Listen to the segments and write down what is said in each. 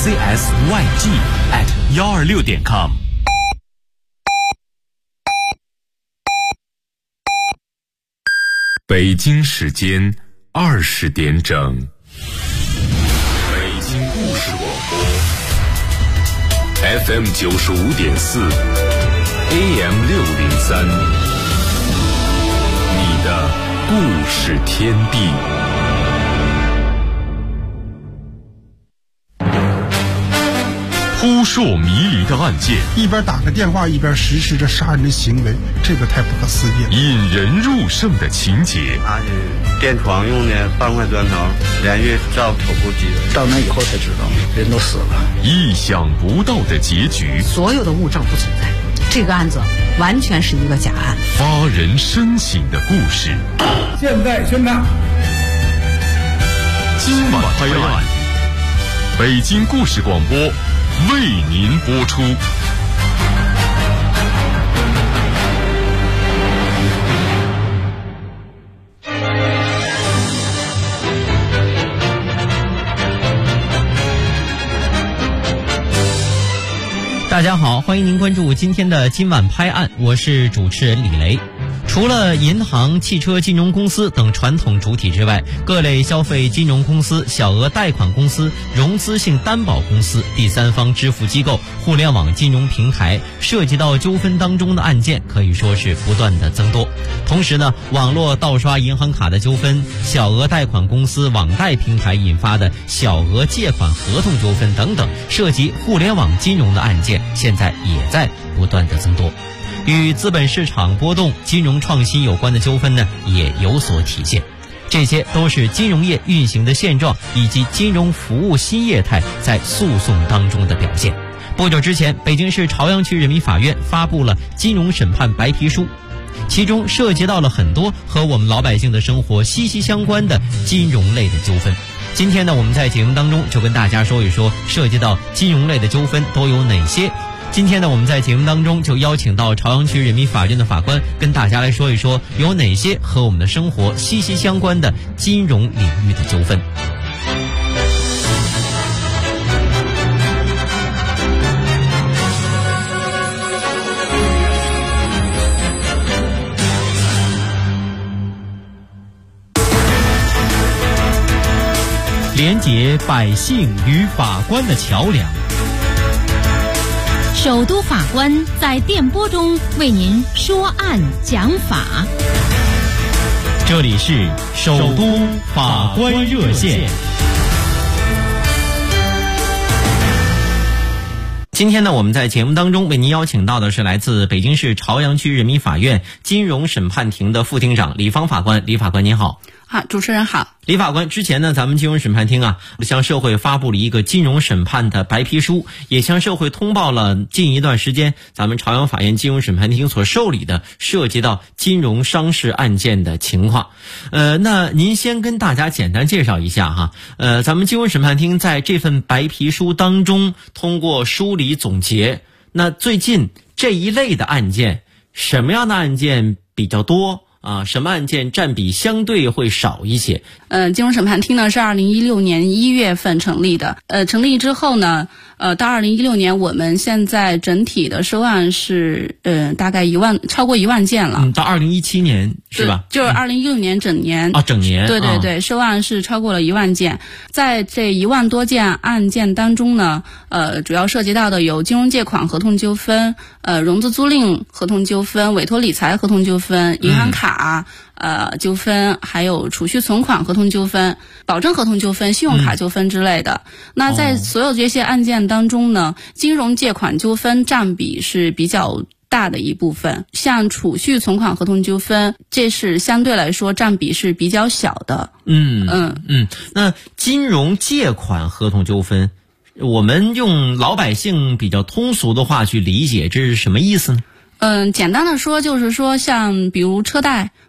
csyg@126.com。北京时间20点整。北京故事广播 FM 95.4 AM 603，你的故事天地。扑朔迷离的案件， 一边打个电话一边实施着杀人的行为，这个太不可思议了。 引人入胜的情节， 他是垫床用的半块砖头，连续照头部击人。 到那以后才知道，人都死了。 意想不到的结局， 所有的物证不存在，这个案子完全是一个假案。 发人深省的故事， 现在宣判。 今晚拍案，北京故事广播为您播出。 大家好，欢迎您关注今天的今晚拍案，我是主持人李雷。除了银行、汽车金融公司等传统主体之外，各类消费金融公司、小额贷款公司、融资性担保公司、第三方支付机构、互联网金融平台涉及到纠纷当中的案件可以说是不断的增多。同时呢，网络盗刷银行卡的纠纷、小额贷款公司网贷平台引发的小额借款合同纠纷等等，涉及互联网金融的案件现在也在不断的增多。与资本市场波动、金融创新有关的纠纷呢，也有所体现。这些都是金融业运行的现状以及金融服务新业态在诉讼当中的表现。不久之前，北京市朝阳区人民法院发布了金融审判白皮书，其中涉及到了很多和我们老百姓的生活息息相关的金融类的纠纷。今天呢，我们在节目当中就跟大家说一说涉及到金融类的纠纷都有哪些。今天呢，我们在节目当中就邀请到朝阳区人民法院的法官，跟大家来说一说有哪些和我们的生活息息相关的金融领域的纠纷。连结百姓与法官的桥梁。 首都法官在电波中为您说案讲法。 这里是首都法官热线。今天呢，我们在节目当中为您邀请到的是来自北京市朝阳区人民法院金融审判庭的副庭长李芳法官。李法官您好。 好，主持人好。 李法官，之前呢，咱们金融审判厅向社会发布了一个金融审判的白皮书，也向社会通报了近一段时间咱们朝阳法院金融审判厅所受理的涉及到金融商事案件的情况。那您先跟大家简单介绍一下哈。咱们金融审判厅在这份白皮书当中通过梳理总结，那最近这一类的案件，什么样的案件比较多？什么案件占比相对会少一些？ 金融审判厅呢是2016年1月份成立的。成立之后呢，到2016年我们现在整体的收案是大概超过1万件了。 到2017年是吧？ 就是2016年整年。 整年。 对对对，收案是超过了1万件。在这1万多件案件当中呢，主要涉及到的有金融借款合同纠纷、融资租赁合同纠纷、委托理财合同纠纷、银行卡纠纷，还有储蓄存款合同纠纷、保证合同纠纷、信用卡纠纷之类的。那在所有这些案件当中呢，金融借款纠纷占比是比较大的一部分，像储蓄存款合同纠纷，这是相对来说占比是比较小的。 那金融借款合同纠纷，我们用老百姓比较通俗的话去理解，这是什么意思呢？ 简单的说就是说，像比如车贷、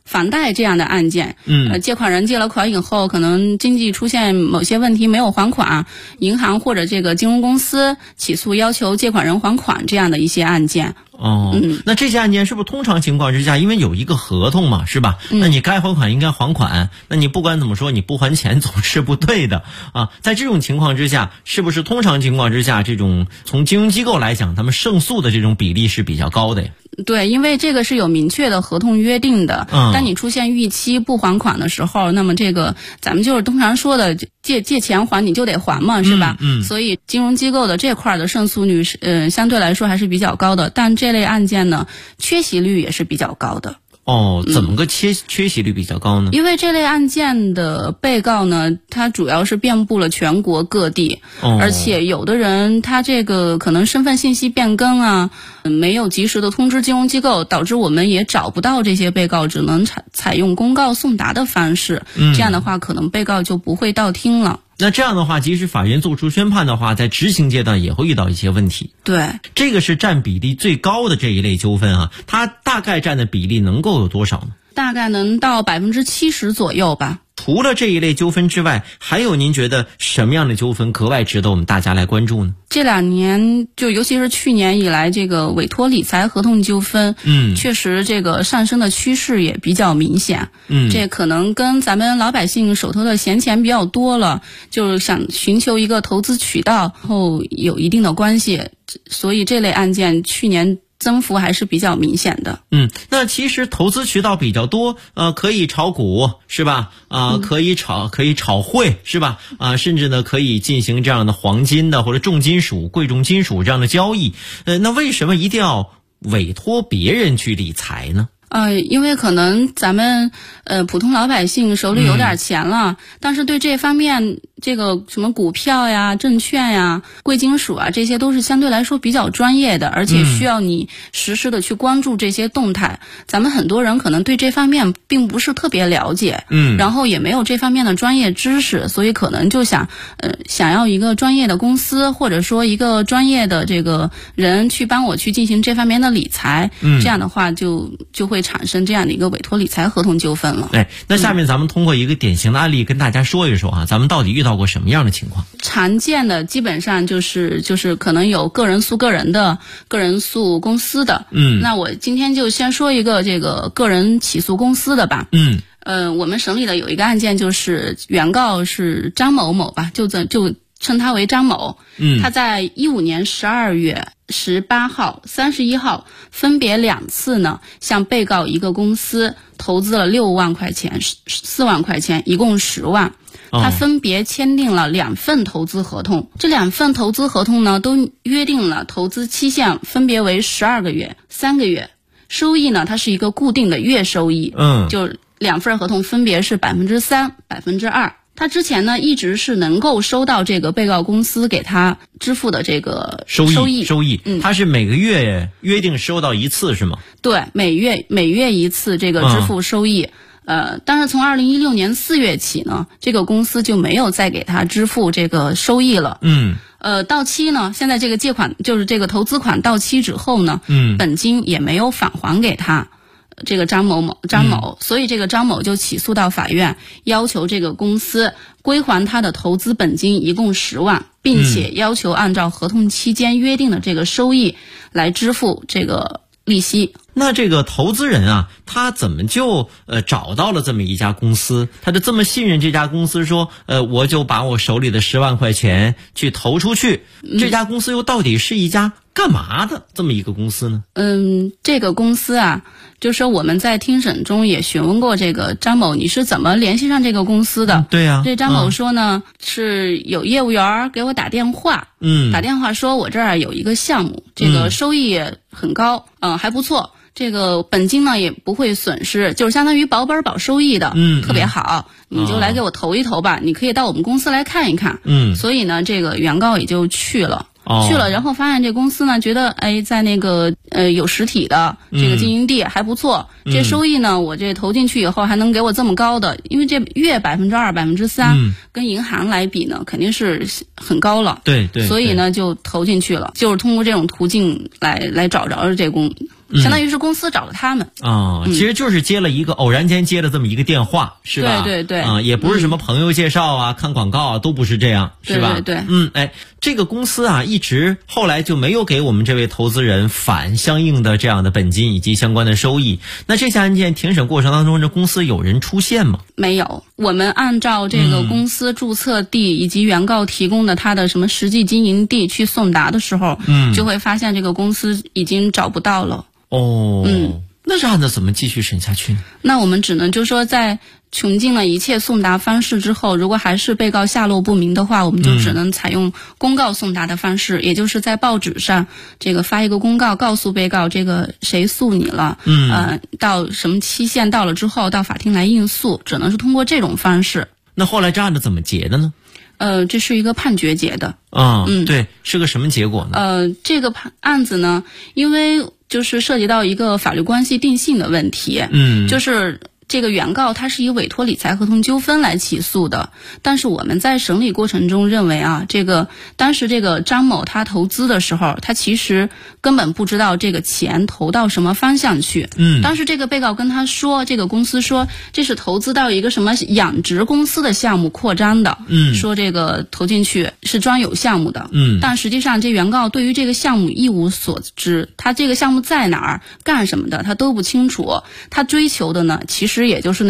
房贷这样的案件，借款人借了款以后，可能经济出现某些问题没有还款，银行或者这个金融公司起诉要求借款人还款这样的一些案件。 那这些案件是不是通常情况之下，因为有一个合同嘛，是吧？那你该还款应该还款，那你不管怎么说，你不还钱总是不对的啊。在这种情况之下，是不是通常情况之下，这种从金融机构来讲，他们胜诉的这种比例是比较高的呀？ 对，因为这个是有明确的合同约定的。当你出现逾期不还款的时候，那么这个咱们就是通常说的借钱还你就得还嘛，是吧？所以金融机构的这块的胜诉率相对来说还是比较高的，但这类案件呢，缺席率也是比较高的。 怎么个缺席率比较高呢？ 因为这类案件的被告呢，他主要是遍布了全国各地，而且有的人他这个可能身份信息变更啊，没有及时的通知金融机构，导致我们也找不到这些被告，只能采用公告送达的方式。这样的话，可能被告就不会到庭了。 那这样的话，即使法院做出宣判的话，在执行阶段也会遇到一些问题。 对， 这个是占比例最高的这一类纠纷啊，它大概占的比例能够有多少呢？ 大概能到70%左右吧。 除了这一类纠纷之外，还有您觉得什么样的纠纷格外值得我们大家来关注呢？ 这2年就尤其是去年以来，这个委托理财合同纠纷，确实这个上升的趋势也比较明显。这可能跟咱们老百姓手头的闲钱比较多了，就是想寻求一个投资渠道后有一定的关系，所以这类案件去年增幅还是比较明显的。 那其实投资渠道比较多，可以炒股是吧？可以炒汇是吧？甚至呢可以进行这样的黄金的或者重金属、贵重金属这样的交易。那为什么一定要委托别人去理财呢？ 因为可能咱们普通老百姓手里有点钱了，但是对这方面这个什么股票呀、证券呀、贵金属啊，这些都是相对来说比较专业的，而且需要你实时的去关注这些动态。咱们很多人可能对这方面并不是特别了解，然后也没有这方面的专业知识，所以可能就想要一个专业的公司或者说一个专业的这个人去帮我去进行这方面的理财，这样的话就会产生这样的一个委托理财合同纠纷了。 那下面咱们通过一个典型的案例跟大家说一说啊，咱们到底遇到过什么样的情况？ 常见的基本上就是可能有个人诉个人的，个人诉公司的。那我今天就先说一个这个个人起诉公司的吧。我们省里的有一个案件，就是原告是张某某吧，就称他为张某。他在2015年12月18号、31号分别2次呢，向被告一个公司投资了6万块钱、4万块钱，一共10万。他分别签订了2份投资合同，这2份投资合同呢，都约定了投资期限分别为12个月、3个月，收益呢，它是一个固定的月收益。就2份合同分别是3%、2%。他之前呢一直是能够收到这个被告公司给他支付的这个收益。 他是每个月约定收到一次是吗？ 对，每月一次这个支付收益。但是从2016年4月起呢，这个公司就没有再给他支付这个收益了。到期呢，现在这个借款就是这个投资款到期之后呢，本金也没有返还给他。这个张某，所以这个张某就起诉到法院，要求这个公司归还他的投资本金一共10万，并且要求按照合同期间约定的这个收益来支付这个利息。 那这个投资人啊，他怎么就找到了这么一家公司？他就这么信任这家公司说，我就把我手里的10万块钱去投出去。这家公司又到底是一家干嘛的这么一个公司呢？ 这个公司啊，就是说我们在听审中也询问过这个张某，你是怎么联系上这个公司的？ 对呀。 这张某说呢，是有业务员给我打电话，打电话说我这儿有一个项目，这个收益也很高，还不错。这个本金呢也不会损失，就是相当于保本保收益的，特别好，你就来给我投一投吧，你可以到我们公司来看一看。所以呢，这个原告也就去了，然后发现这公司呢，觉得在那个有实体的这个经营地还不错，这收益呢，我这投进去以后还能给我这么高的，因为这月2%、3%，跟银行来比呢，肯定是很高了。 对， 所以呢就投进去了，就是通过这种途径来找着这相当于是公司找了他们其实就是偶然间接了这么一个电话，是吧？ 对对也不是什么朋友介绍啊、看广告啊，都不是这样，是吧？ 对。 这个公司啊，一直后来就没有给我们这位投资人返相应的这样的本金以及相关的收益。那这项案件庭审过程当中，这公司有人出现吗？ 没有，我们按照这个公司注册地以及原告提供的他的什么实际经营地去送达的时候，就会发现这个公司已经找不到了。 那这案子怎么继续审下去呢？ 那我们只能就说在穷尽了一切送达方式之后，如果还是被告下落不明的话，我们就只能采用公告送达的方式，也就是在报纸上这个发一个公告，告诉被告这个谁诉你了，到什么期限到了之后到法庭来应诉，只能是通过这种方式。 那后来这案子怎么结的呢？ 这是一个判决结的。 对，是个什么结果呢？ 这个案子呢，因为就是涉及到一个法律关系定性的问题，就是这个原告他是以委托理财合同纠纷来起诉的，但是我们在审理过程中认为啊，当时这个张某他投资的时候，他其实根本不知道这个钱投到什么方向去。当时这个被告跟他说，这个公司说这是投资到一个什么养殖公司的项目扩张的，说这个投进去是专有项目的，但实际上这原告对于这个项目一无所知，他这个项目在哪儿干什么的他都不清楚，他追求的呢其实也就是那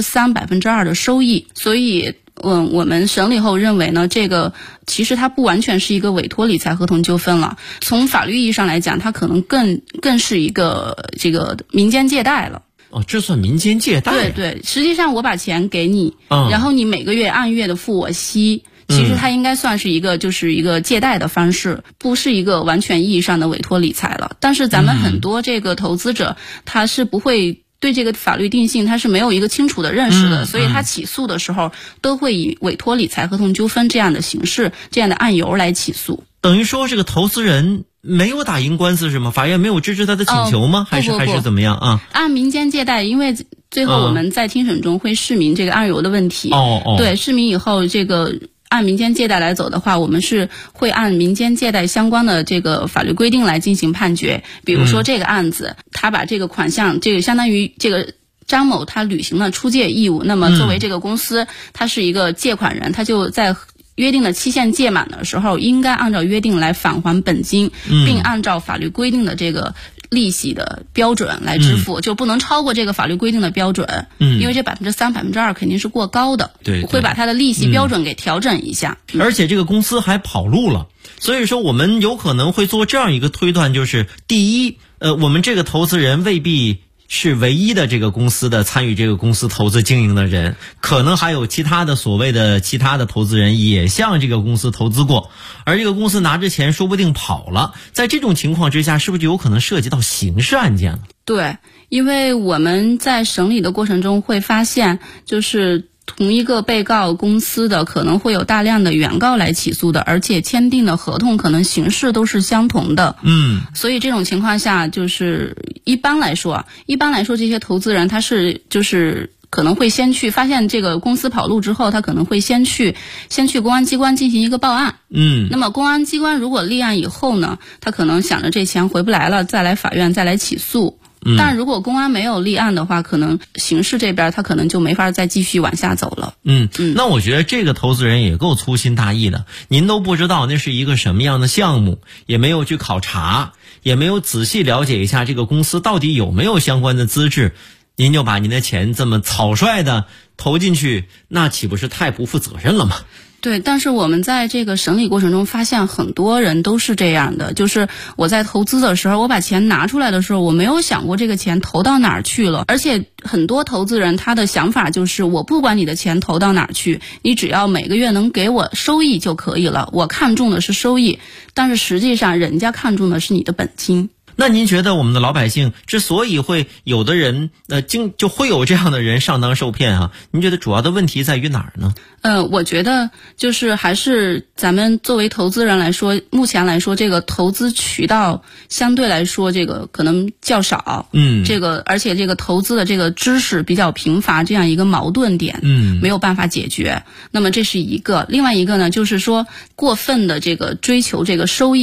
3%、2%的收益，所以我们审理后认为呢，这个其实它不完全是一个委托理财合同纠纷了，从法律意义上来讲，它可能更是一个这个民间借贷了。 这算民间借贷？ 对，实际上我把钱给你，然后你每个月按月的付我息。其实它应该算是一个借贷的方式，不是一个完全意义上的委托理财了。但是咱们很多这个投资者他是不会对这个法律定性他是没有一个清楚的认识的，所以他起诉的时候都会以委托理财合同纠纷这样的形式、这样的案由来起诉。 等于说这个投资人没有打赢官司是吗？法院没有支持他的请求吗？还是怎么样啊？ 按民间借贷，因为最后我们在庭审中会释明这个案由的问题。对，释明以后这个按民间借贷来走的话，我们是会按民间借贷相关的这个法律规定来进行判决。比如说这个案子，他把这个款项，这个相当于这个张某他履行了出借义务，那么作为这个公司，他是一个借款人，他就在约定的期限届满的时候，应该按照约定来返还本金，并按照法律规定的这个利息的标准来支付，就不能超过这个法律规定的标准。因为这3%、2%肯定是过高的， 对， 会把它的利息标准给调整一下。 而且这个公司还跑路了，所以说我们有可能会做这样一个推断，就是第一，我们这个投资人未必是唯一的这个公司的参与这个公司投资经营的人，可能还有其他的所谓的其他的投资人也向这个公司投资过，而这个公司拿着钱说不定跑了。在这种情况之下，是不是就有可能涉及到刑事案件了？ 对，因为我们在审理的过程中会发现，就是同一个被告公司的可能会有大量的原告来起诉的，而且签订的合同可能形式都是相同的。所以这种情况下，就是一般来说这些投资人他是可能会先去发现这个公司跑路之后，他可能会先去公安机关进行一个报案。那么公安机关如果立案以后呢，他可能想着这钱回不来了，再来法院再来起诉。但如果公安没有立案的话，可能刑事这边他可能就没法再继续往下走了。 那我觉得这个投资人也够粗心大意的，您都不知道那是一个什么样的项目，也没有去考察，也没有仔细了解一下这个公司到底有没有相关的资质，您就把您的钱这么草率的投进去，那岂不是太不负责任了吗？ 对，但是我们在这个审理过程中发现很多人都是这样的，就是我在投资的时候，我把钱拿出来的时候，我没有想过这个钱投到哪儿去了，而且很多投资人他的想法就是我不管你的钱投到哪儿去，你只要每个月能给我收益就可以了，我看重的是收益，但是实际上人家看重的是你的本金。 那您觉得我们的老百姓之所以会有的人就会有这样的人上当受骗啊，您觉得主要的问题在于哪儿呢？ 我觉得就是还是咱们作为投资人来说，目前来说这个投资渠道相对来说这个可能较少，而且这个投资的这个知识比较贫乏，这样一个矛盾点，没有办法解决。那么这是一个，另外一个呢，就是说过分的这个追求这个收益。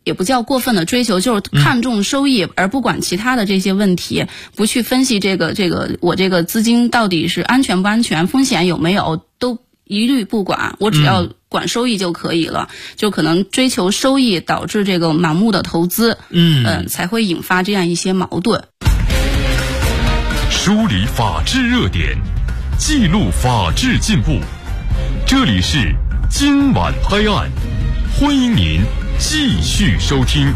也不叫过分的追求，就是看重收益而不管其他的这些问题，不去分析这个我这个资金到底是安全不安全，风险有没有，都一律不管，我只要管收益就可以了。就可能追求收益导致这个盲目的投资，才会引发这样一些矛盾。 梳理法治热点，记录法治进步。这里是今晚拍案，欢迎您继续收听。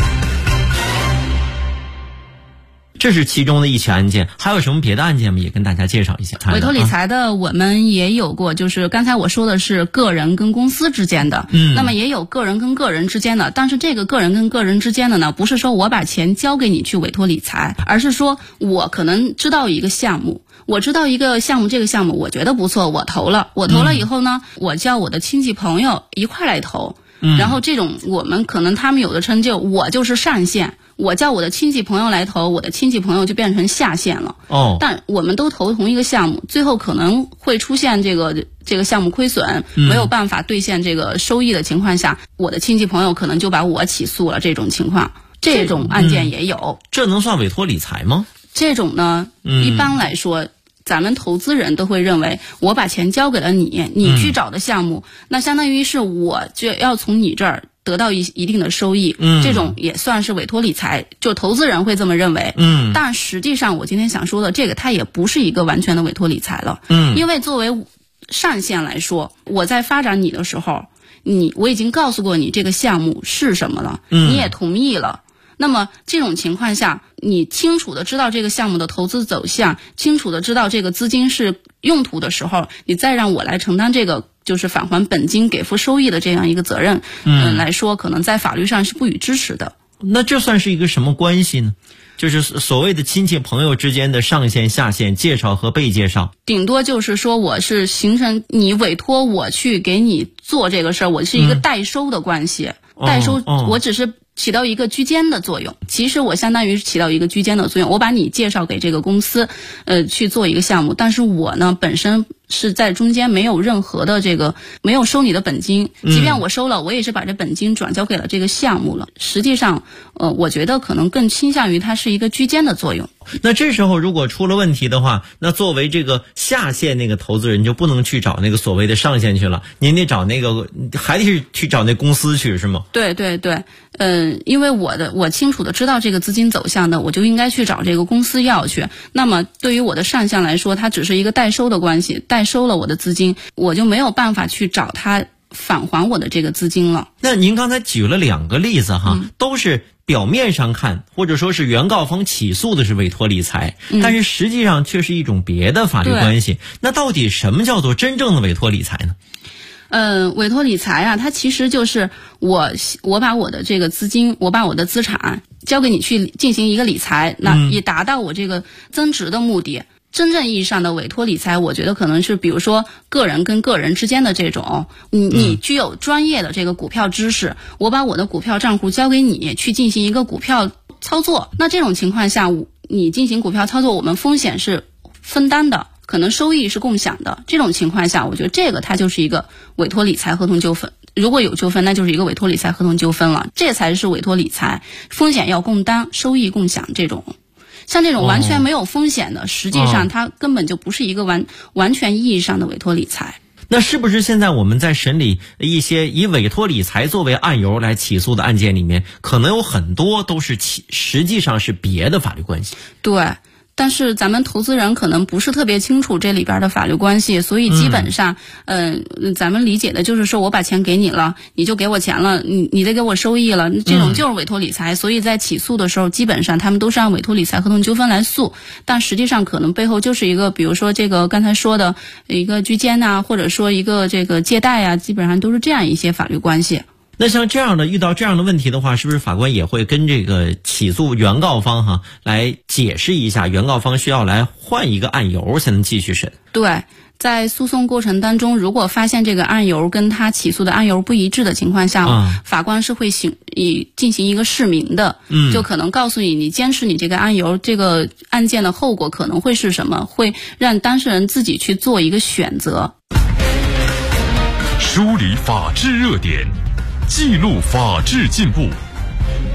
这是其中的一起案件，还有什么别的案件吗？也跟大家介绍一下。 委托理财的我们也有过，就是刚才我说的是个人跟公司之间的，那么也有个人跟个人之间的，但是这个个人跟个人之间的呢，不是说我把钱交给你去委托理财，而是说我可能知道一个项目，这个项目我觉得不错，我投了以后呢，我叫我的亲戚朋友一块来投，然后这种我们可能他们有的成就，我就是上线。我叫我的亲戚朋友来投，我的亲戚朋友就变成下线了。但我们都投同一个项目，最后可能会出现这个项目亏损，没有办法兑现这个收益的情况下，我的亲戚朋友可能就把我起诉了。这种情况，这种案件也有。 这能算委托理财吗？ 这种呢，一般来说，咱们投资人都会认为，我把钱交给了你，你去找的项目，那相当于是我就要从你这儿得到一定的收益，这种也算是委托理财，就投资人会这么认为。但实际上我今天想说的这个，它也不是一个完全的委托理财了。因为作为上线来说，我在发展你的时候，我已经告诉过你这个项目是什么了，你也同意了。那么这种情况下，你清楚的知道这个项目的投资走向，清楚的知道这个资金是用途的时候，你再让我来承担这个就是返还本金给付收益的这样一个责任，来说可能在法律上是不予支持的。 那这算是一个什么关系呢？就是所谓的亲戚朋友之间的上线下线，介绍和被介绍， 顶多就是说我是形成你委托我去给你做这个事儿，我是一个代收的关系，代收我只是起到一个居间的作用，其实我相当于起到一个居间的作用，我把你介绍给这个公司，去做一个项目，但是我呢本身是在中间没有任何的没有收你的本金，即便我收了，我也是把这本金转交给了这个项目了。实际上，我觉得可能更倾向于它是一个居间的作用。 那这时候如果出了问题的话，那作为这个下线那个投资人就不能去找那个所谓的上线去了，您得找那个还得是去找那公司去，是吗？ 对对对，因为我清楚的知道这个资金走向的，我就应该去找这个公司要去。那么对于我的上线来说，它只是一个代收的关系，代收了我的资金，我就没有办法去找他返还我的这个资金了。 那您刚才举了2个例子哈，都是表面上看或者说是原告方起诉的是委托理财，但是实际上却是一种别的法律关系。那到底什么叫做真正的委托理财呢？ 委托理财啊，它其实就是我把我的这个资金，我把我的资产交给你去进行一个理财，那以达到我这个增值的目的。真正意义上的委托理财，我觉得可能是比如说个人跟个人之间的这种，你具有专业的这个股票知识，我把我的股票账户交给你去进行一个股票操作，那这种情况下，你进行股票操作，我们风险是分担的，可能收益是共享的。这种情况下，我觉得这个它就是一个委托理财合同纠纷。如果有纠纷，那就是一个委托理财合同纠纷了，这才是委托理财，风险要共担，收益共享这种。像这种完全没有风险的，实际上它根本就不是一个完全意义上的委托理财。 那是不是现在我们在审理一些以委托理财作为案由来起诉的案件里面，可能有很多都是实际上是别的法律关系？ 对。但是咱们投资人可能不是特别清楚这里边的法律关系，所以基本上，咱们理解的就是说我把钱给你了，你就给我钱了，你得给我收益了，这种就是委托理财。所以在起诉的时候，基本上他们都是按委托理财合同纠纷来诉，但实际上可能背后就是一个，比如说这个刚才说的一个居间呐，或者说一个这个借贷啊，基本上都是这样一些法律关系。 那像这样的遇到这样的问题的话，是不是法官也会跟这个起诉原告方来解释一下，原告方需要来换一个案由才能继续审？ 对，在诉讼过程当中，如果发现这个案由跟他起诉的案由不一致的情况下，法官是会进行一个释明的，就可能告诉你坚持你这个案由，这个案件的后果可能会是什么，会让当事人自己去做一个选择。 梳理法治热点，记录法治进步。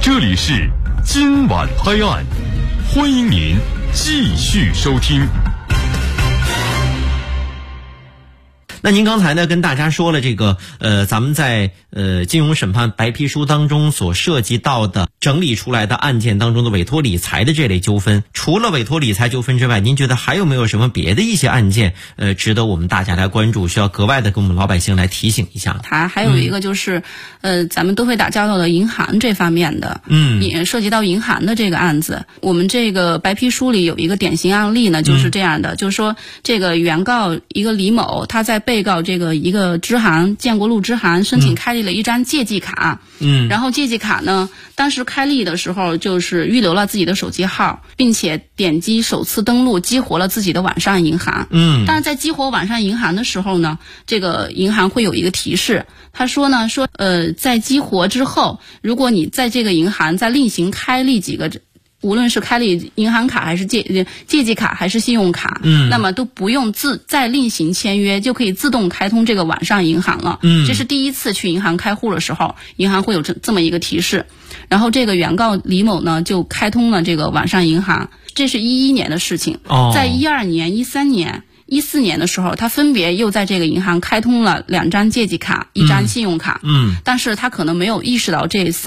这里是今晚拍案，欢迎您继续收听。 那您刚才呢跟大家说了这个咱们在金融审判白皮书当中所涉及到的整理出来的案件当中的委托理财的这类纠纷，除了委托理财纠纷之外，您觉得还有没有什么别的一些案件值得我们大家来关注，需要格外的跟我们老百姓来提醒一下？ 还有一个就是咱们都会打交道的银行这方面的，也涉及到银行的这个案子。我们这个白皮书里有一个典型案例呢，就是这样的，就是说这个原告一个李某，他在被告这个一个支行建国路支行申请开立了一张借记卡，然后借记卡呢，当时开立的时候就是预留了自己的手机号，并且点击首次登录激活了自己的网上银行，但是在激活网上银行的时候呢，这个银行会有一个提示，他说呢在激活之后，如果你在这个银行再另行开立几个，无论是开立银行卡还是借记卡还是信用卡，那么都不用再另行签约，就可以自动开通这个网上银行了。这是第一次去银行开户的时候，银行会有这么一个提示。然后这个原告李某呢就开通了这个网上银行，这是11年的事情。在12年、13年、14年的时候，他分别又在这个银行开通了2张借记卡、1张信用卡。但是他可能没有意识到这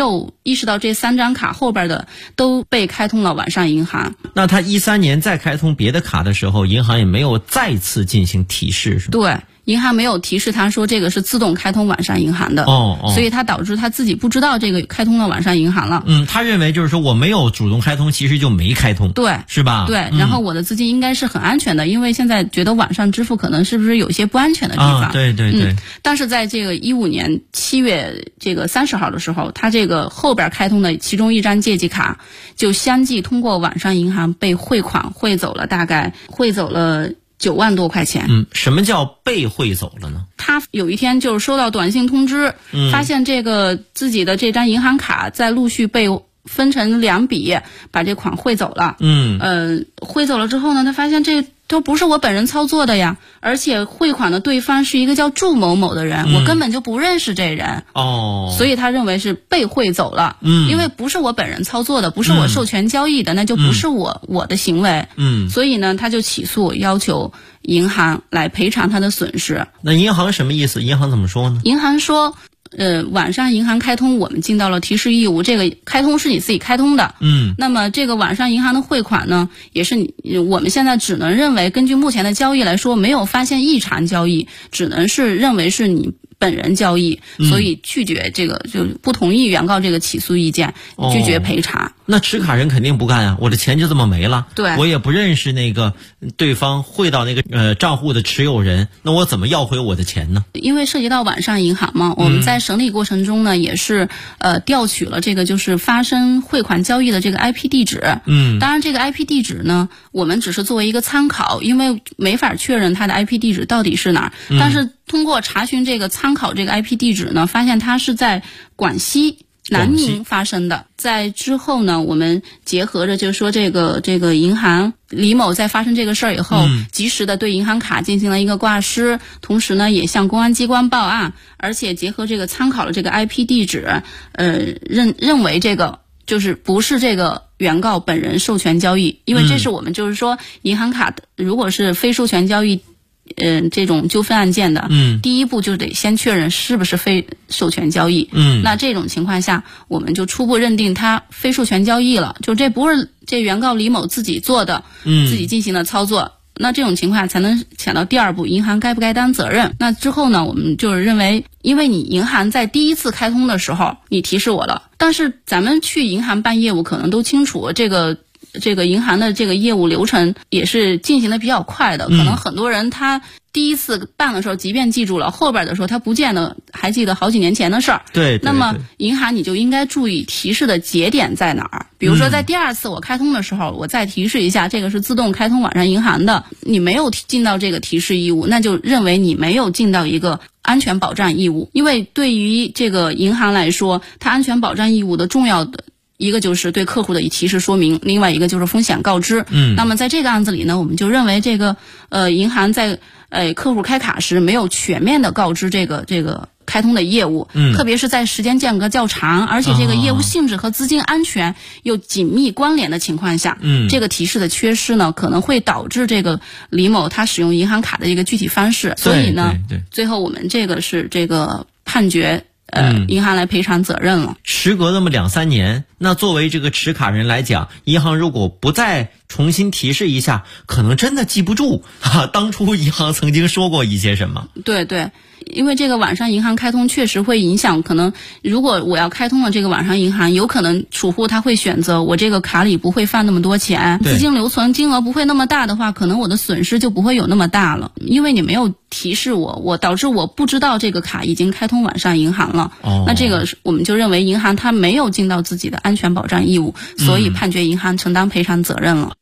3张卡后边的都被开通了网上银行。 那他13年再开通别的卡的时候，银行也没有再次进行提示，是吧？ 对。银行没有提示他说这个是自动开通网上银行的，所以他导致他自己不知道这个开通了网上银行了。 他认为就是说我没有主动开通，其实就没开通，对，是吧？ 对，然后我的资金应该是很安全的，因为现在觉得网上支付可能是不是有些不安全的地方？ 对对对。 但是在这个15年7月这个30号的时候，他这个后边开通的其中1张借记卡就相继通过网上银行被汇款汇走了，大概汇走了9万多块钱。 什么叫被汇走了呢？ 他有一天就是收到短信通知，发现这个自己的这张银行卡在陆续被分成2笔，把这款汇走了。汇走了之后呢，他发现这都不是我本人操作的呀，而且汇款的对方是一个叫祝某某的人，我根本就不认识这人。所以他认为是被汇走了。因为不是我本人操作的，不是我授权交易的，那就不是我的行为。所以呢，他就起诉要求银行来赔偿他的损失。 那银行什么意思？银行怎么说呢？ 银行说网上银行开通我们尽到了提示义务，这个开通是你自己开通的。那么这个网上银行的汇款呢，也是我们现在只能认为根据目前的交易来说，没有发现异常交易，只能是认为是你本人交易，所以拒绝这个，就不同意原告这个起诉意见，拒绝赔偿。 那持卡人肯定不干啊，我的钱就这么没了， 对， 我也不认识那个对方汇到那个账户的持有人，那我怎么要回我的钱呢？ 因为涉及到网上银行嘛，我们在审理过程中呢，也是调取了这个就是发生汇款交易的这个 IP 地址。当然这个 IP 地址呢，我们只是作为一个参考，因为没法确认它的 IP 地址到底是哪儿。但是通过查询这个参考这个 IP 地址呢，发现它是在广西南宁发生的。在之后呢，我们结合着就是说这个银行李某在发生这个事儿以后，及时的对银行卡进行了一个挂失，同时呢也向公安机关报案，而且结合这个参考了这个 IP 地址，认为这个就是不是这个原告本人授权交易，因为这是我们就是说银行卡如果是非授权交易这种纠纷案件的，第一步就得先确认是不是非授权交易。那这种情况下，我们就初步认定他非授权交易了，就这不是这原告李某自己做的，自己进行的操作。那这种情况才能想到第二步，银行该不该担责任。那之后呢，我们就是认为，因为你银行在第一次开通的时候你提示我了，但是咱们去银行办业务可能都清楚这个银行的这个业务流程也是进行的比较快的，可能很多人他第一次办的时候即便记住了，后边的时候他不见得还记得好几年前的事儿。 对， 那么银行你就应该注意提示的节点在哪儿。比如说在第二次我开通的时候，我再提示一下这个是自动开通网上银行的，你没有尽到这个提示义务，那就认为你没有尽到一个安全保障义务。因为对于这个银行来说，它安全保障义务的重要的一个就是对客户的提示说明，另外一个就是风险告知。那么在这个案子里呢，我们就认为这个银行在客户开卡时没有全面的告知这个开通的业务，特别是在时间间隔较长，而且这个业务性质和资金安全又紧密关联的情况下，这个提示的缺失呢，可能会导致这个李某他使用银行卡的一个具体方式，所以呢，最后我们这个是这个判决。银行来赔偿责任了。 时隔那么2-3年，那作为这个持卡人来讲，银行如果不再重新提示一下，可能真的记不住当初银行曾经说过一些什么。 对，因为这个网上银行开通确实会影响，可能如果我要开通了这个网上银行，有可能储户他会选择我这个卡里不会放那么多钱，资金留存金额不会那么大的话，可能我的损失就不会有那么大了。因为你没有提示我导致我不知道这个卡已经开通网上银行了。那这个我们就认为银行它没有尽到自己的安全保障义务，所以判决银行承担赔偿责任了。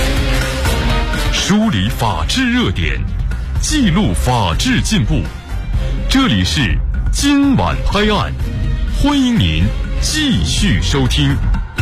梳理法治热点，记录法治进步。这里是今晚拍案，欢迎您继续收听。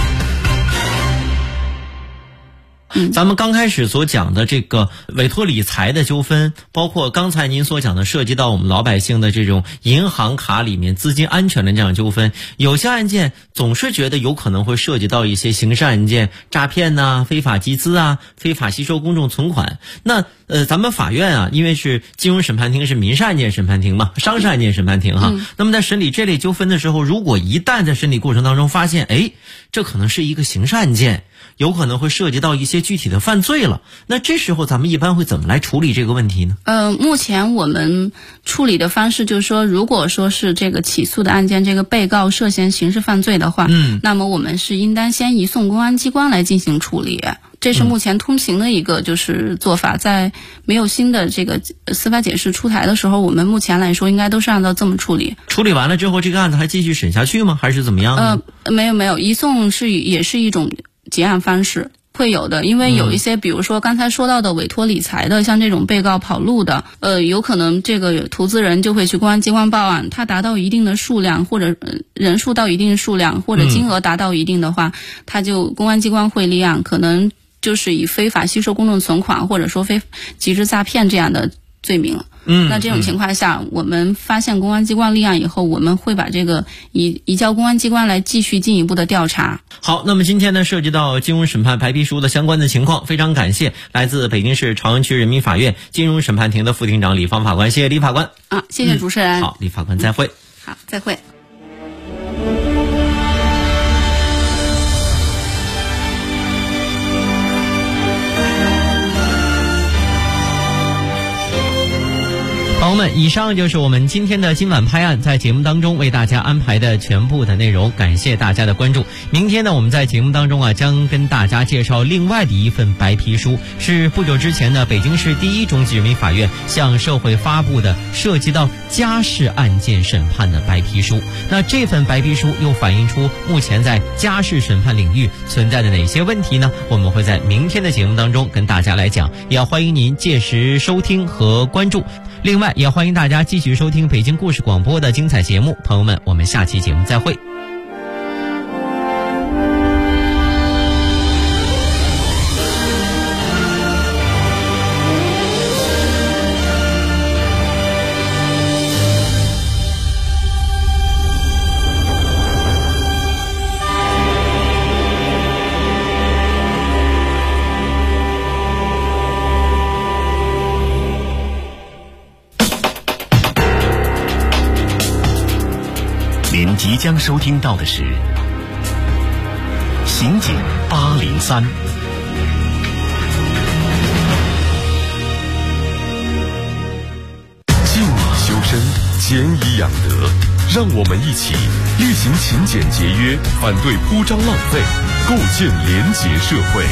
咱们刚开始所讲的这个委托理财的纠纷，包括刚才您所讲的涉及到我们老百姓的这种银行卡里面资金安全的这样纠纷，有些案件总是觉得有可能会涉及到一些刑事案件，诈骗呐、非法集资啊、非法吸收公众存款。那咱们法院啊，因为是金融审判庭是民事案件审判庭嘛，商事案件审判庭哈。那么在审理这类纠纷的时候，如果一旦在审理过程当中发现，这可能是一个刑事案件，有可能会涉及到一些具体的犯罪了，那这时候咱们一般会怎么来处理这个问题呢？ 目前我们处理的方式就是说，如果说是这个起诉的案件，这个被告涉嫌刑事犯罪的话，那么我们是应当先移送公安机关来进行处理。这是目前通行的一个就是做法，在没有新的这个司法解释出台的时候，我们目前来说应该都是按照这么处理。 处理完了之后，这个案子还继续审下去吗？还是怎么样呢？ 没有，移送也是一种结案方式。会有的，因为有一些比如说刚才说到的委托理财的，像这种被告跑路的，有可能这个投资人就会去公安机关报案，他达到一定的数量，或者人数到一定数量，或者金额达到一定的话，他就公安机关会立案，可能就是以非法吸收公众存款或者说非集资诈骗这样的罪名。那这种情况下，我们发现公安机关立案以后，我们会把这个移交公安机关来继续进一步的调查。 好，那么今天呢，涉及到金融审判白皮书的相关的情况，非常感谢来自北京市朝阳区人民法院金融审判庭的副庭长李芳法官，谢谢李法官。 谢谢主持人。 好，李法官再会。 好，再会。 朋友们，以上就是我们今天的今晚拍案在节目当中为大家安排的全部的内容，感谢大家的关注。明天呢，我们在节目当中将跟大家介绍另外的一份白皮书，是不久之前呢北京市第一中级人民法院向社会发布的涉及到家事案件审判的白皮书。那这份白皮书又反映出目前在家事审判领域存在的哪些问题呢？我们会在明天的节目当中跟大家来讲，也要欢迎您届时收听和关注。另外也欢迎大家继续收听北京故事广播的精彩节目。朋友们，我们下期节目再会。 您即将收听到的是《刑警803》。 敬以修身，俭以养德，让我们一起厉行勤俭节约，反对铺张浪费，构建廉洁社会。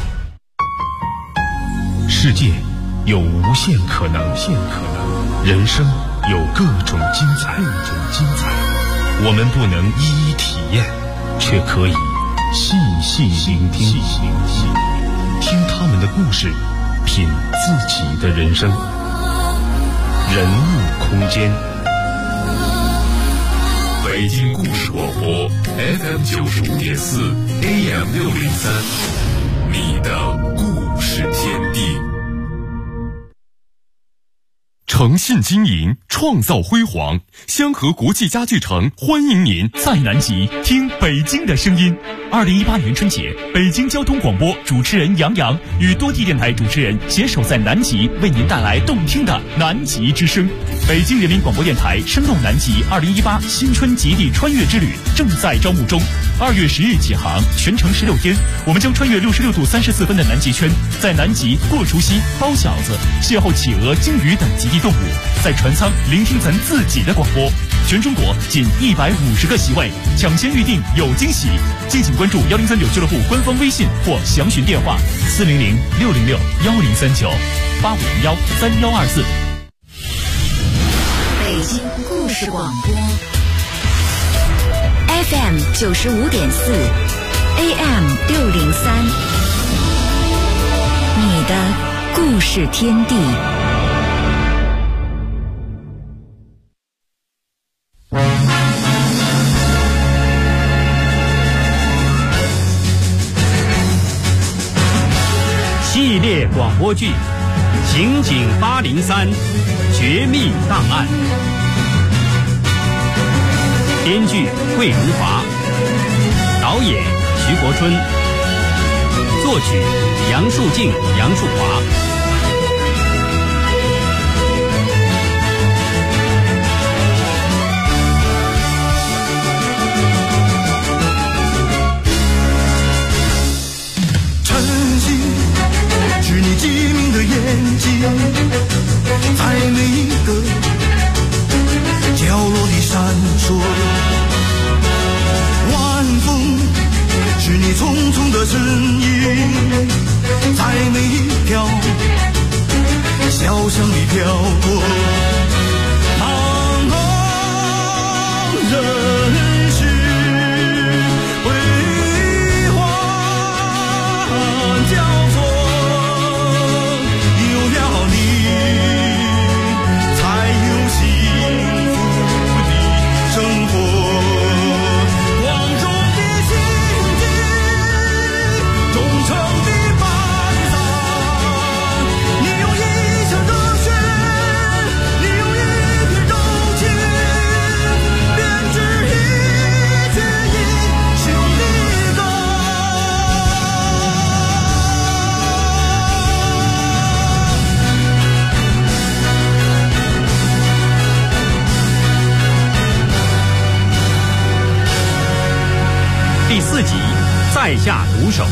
世界有无限可能，人生有各种精彩。我们不能一一体验，却可以细细聆听，听他们的故事，品自己的人生。人物空间， 北京故事广播 FM 95.4 AM 603，你的故事天地。 诚信经营，创造辉煌。香河国际家具城欢迎您在南极听北京的声音。2018年春节，北京交通广播主持人杨洋与多地电台主持人携手在南极，为您带来动听的南极之声。北京人民广播电台声动南极2018新春极地穿越之旅正在招募中，2月10日起航，全程16天，我们将穿越66度34分的南极圈，在南极过除夕、包饺子，邂逅企鹅、鲸鱼等极地动物，在船舱聆听咱自己的广播。全中国仅150个席位，抢先预定有惊喜。敬请关注1039俱乐部官方微信或详询电话400-606-1039-8501-3124。 北京故事广播 FM 95.4 AM 603，你的故事天地。 系列广播剧《刑警803绝密档案》，编剧桂荣华，导演徐国春，作曲杨树静、杨树华。 是你机灵的眼睛，在每一个角落里闪烁。晚风是你匆匆的身影，在每一条小巷里飘过。茫茫人世辉煌交错。 第4集，在下毒手。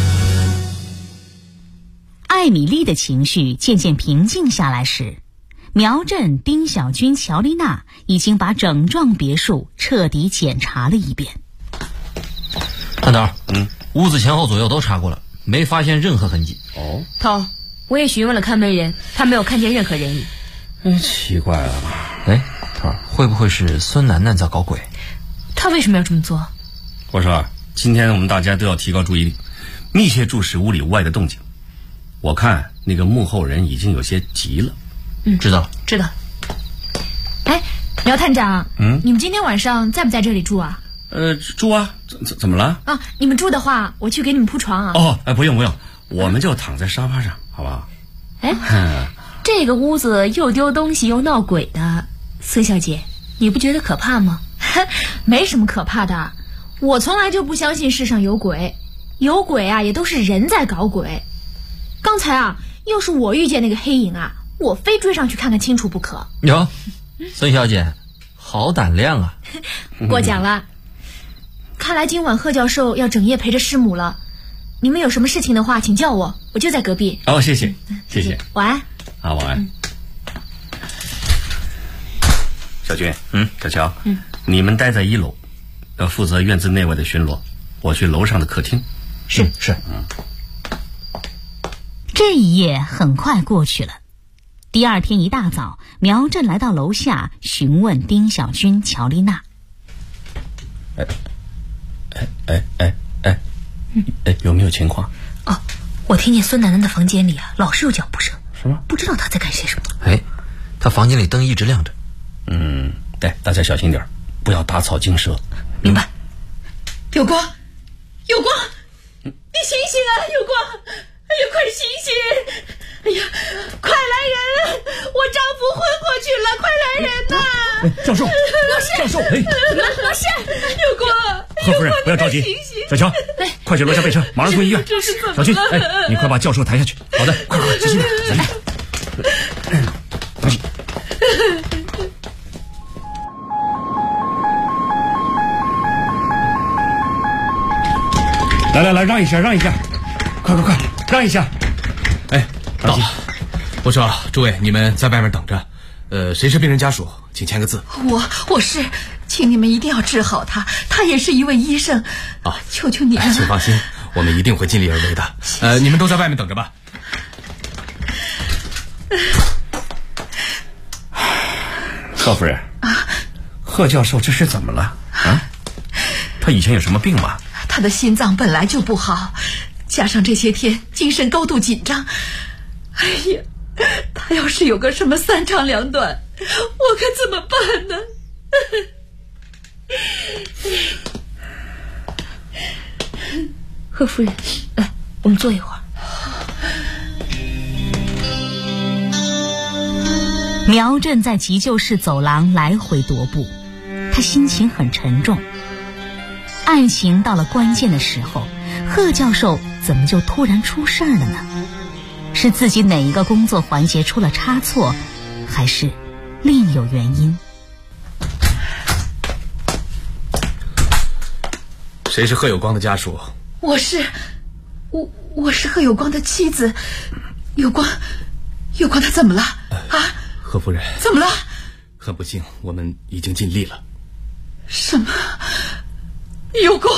艾米丽的情绪渐渐平静下来时，苗振、丁小军、乔丽娜已经把整幢别墅彻底检查了一遍。 探头，屋子前后左右都查过了，没发现任何痕迹。 哦，头，我也询问了看门人，他没有看见任何人影。 奇怪了， 头，会不会是孙楠楠在搞鬼？ 他为什么要这么做？ 我说，今天我们大家都要提高注意力，密切注视屋里屋外的动静。我看那个幕后人已经有些急了。 知道。 哎，苗探长，你们今天晚上在不在这里住啊？ 住啊，怎么了？ 啊，你们住的话，我去给你们铺床啊。 哦，不用，我们就躺在沙发上，好不好？ 哎，这个屋子又丢东西又闹鬼的，孙小姐，你不觉得可怕吗？没什么可怕的，我从来就不相信世上有鬼，有鬼啊也都是人在搞鬼。刚才啊，要是我遇见那个黑影啊，我非追上去看看清楚不可。 哟，孙小姐，好胆量啊！ 过奖了。看来今晚贺教授要整夜陪着师母了。你们有什么事情的话，请叫我，我就在隔壁。 哦，谢谢。 晚安。 晚安。小军，小乔，你们待在1楼，要负责院子内外的巡逻，我去楼上的客厅。 是。 这一夜很快过去了。第二天一大早，苗振来到楼下询问丁小军、乔丽娜。 有没有情况？ 哦，我听见孙楠楠的房间里啊，老是有脚步声。 什么？ 不知道他在干些什么。 他房间里灯一直亮着。 对，大家小心点，不要打草惊蛇。 明白。有光，你醒醒啊！有光，哎呀，快醒醒！ 哎呀，快来人！我丈夫昏过去了，快来人呐！ 教授，教授， 老谢，有光， 贺夫人不要着急，小乔，快去楼下备车，马上送医院。小军，你快把教授抬下去。好的，快，小心点，来。来，让一下，快，让一下。 到了。我说，诸位，你们在外面等着。谁是病人家属，请签个字。 我是，请你们一定要治好他，他也是一位医生啊！ 求求你了。 请放心，我们一定会尽力而为的。你们都在外面等着吧。 贺夫人啊，贺教授这是怎么了啊？他以前有什么病吗？ 他的心脏本来就不好，加上这些天精神高度紧张，哎呀，他要是有个什么三长两短，我可怎么办呢？ 贺夫人，来，我们坐一会儿。 苗振在急救室走廊来回踱步，他心情很沉重。案情到了关键的时候，贺教授怎么就突然出事了呢？是自己哪一个工作环节出了差错，还是另有原因？ 谁是贺有光的家属？ 我是贺有光的妻子。有光他怎么了啊？ 贺夫人， 怎么了？ 很不幸，我们已经尽力了。 什么？有光！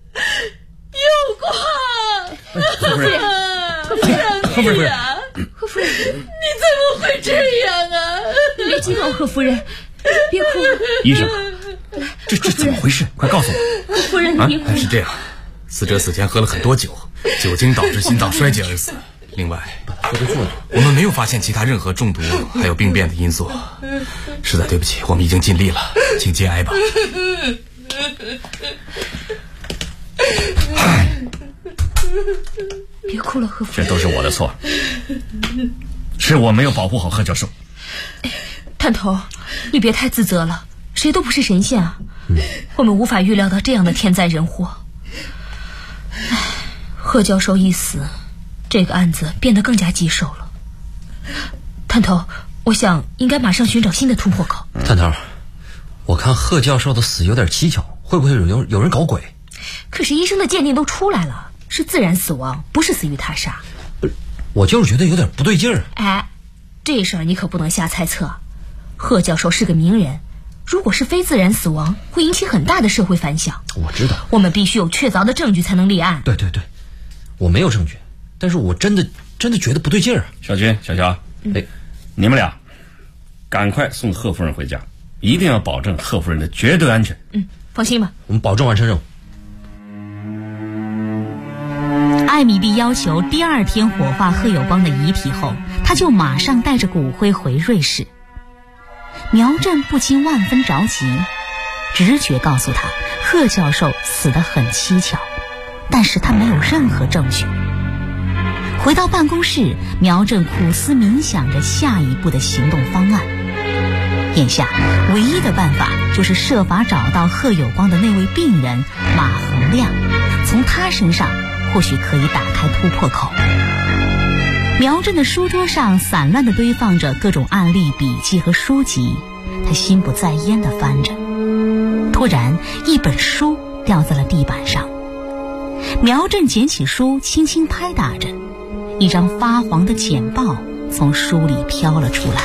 贺夫人， 贺夫人，你怎么会这样啊？ 你别激动，贺夫人，别哭。 医生，这怎么回事？快告诉我。 贺夫人，你别哭。 是这样，死者死前喝了很多酒，酒精导致心脏衰竭而死。另外，我们没有发现其他任何中毒还有病变的因素。实在对不起，我们已经尽力了，请节哀吧。 别哭了，贺夫人。 这都是我的错，是我没有保护好贺教授。 探头，你别太自责了，谁都不是神仙啊。我们无法预料到这样的天灾人祸。贺教授一死，这个案子变得更加棘手了。探头，我想应该马上寻找新的突破口。 探头，我看贺教授的死有点蹊跷，会不会有人搞鬼？ 可是医生的鉴定都出来了，是自然死亡，不是死于他杀。 我就是觉得有点不对劲儿。 哎，这事儿你可不能瞎猜测。贺教授是个名人，如果是非自然死亡，会引起很大的社会反响。 我知道， 我们必须有确凿的证据才能立案。 对，我没有证据，但是我真的觉得不对劲儿。 小军、小乔，你们俩赶快送贺夫人回家，一定要保证贺夫人的绝对安全。 放心吧， 我们保证完成任务。 艾米丽要求第二天火化贺有光的遗体后，他就马上带着骨灰回瑞士。苗振不禁万分着急，直觉告诉他贺教授死得很蹊跷，但是他没有任何证据。回到办公室，苗振苦思冥想着下一步的行动方案。眼下唯一的办法就是设法找到贺有光的那位病人马洪亮，从他身上或许可以打开突破口。苗振的书桌上散乱地堆放着各种案例笔记和书籍，他心不在焉地翻着。突然一本书掉在了地板上，苗振捡起书轻轻拍打着，一张发黄的简报从书里飘了出来。